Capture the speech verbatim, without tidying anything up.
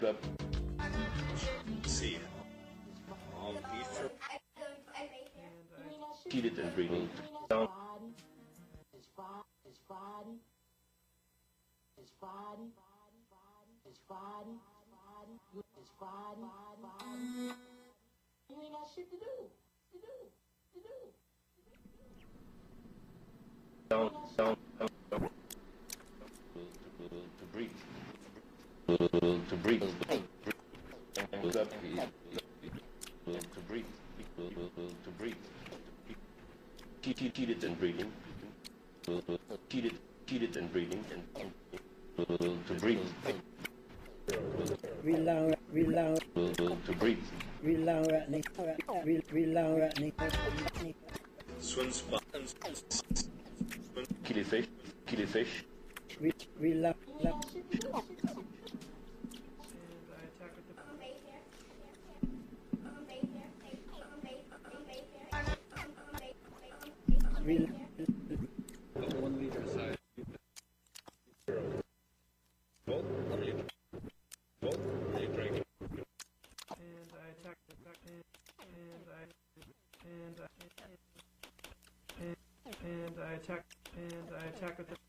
up. See. Um, beef. Cheated and breeding. Down. It's Friday. It's Friday. It's Friday. It's Friday. It's Friday. You ain't got shit to do. To do. To do. Down. Down. Down. Down. To, to, to breathe. To, to breathe. And up. To breathe. To breathe. Cheated and breathing. Cheated, cheated and breathing. And to breathe. Reload, reload, To breathe. reload, Nick, reload, Nick. Swim spot. Killifish. Killifish. Reload, One liter size. Both? How many? Both? How many drink? And I attack the and, and I and I and, and I attack and I attack with the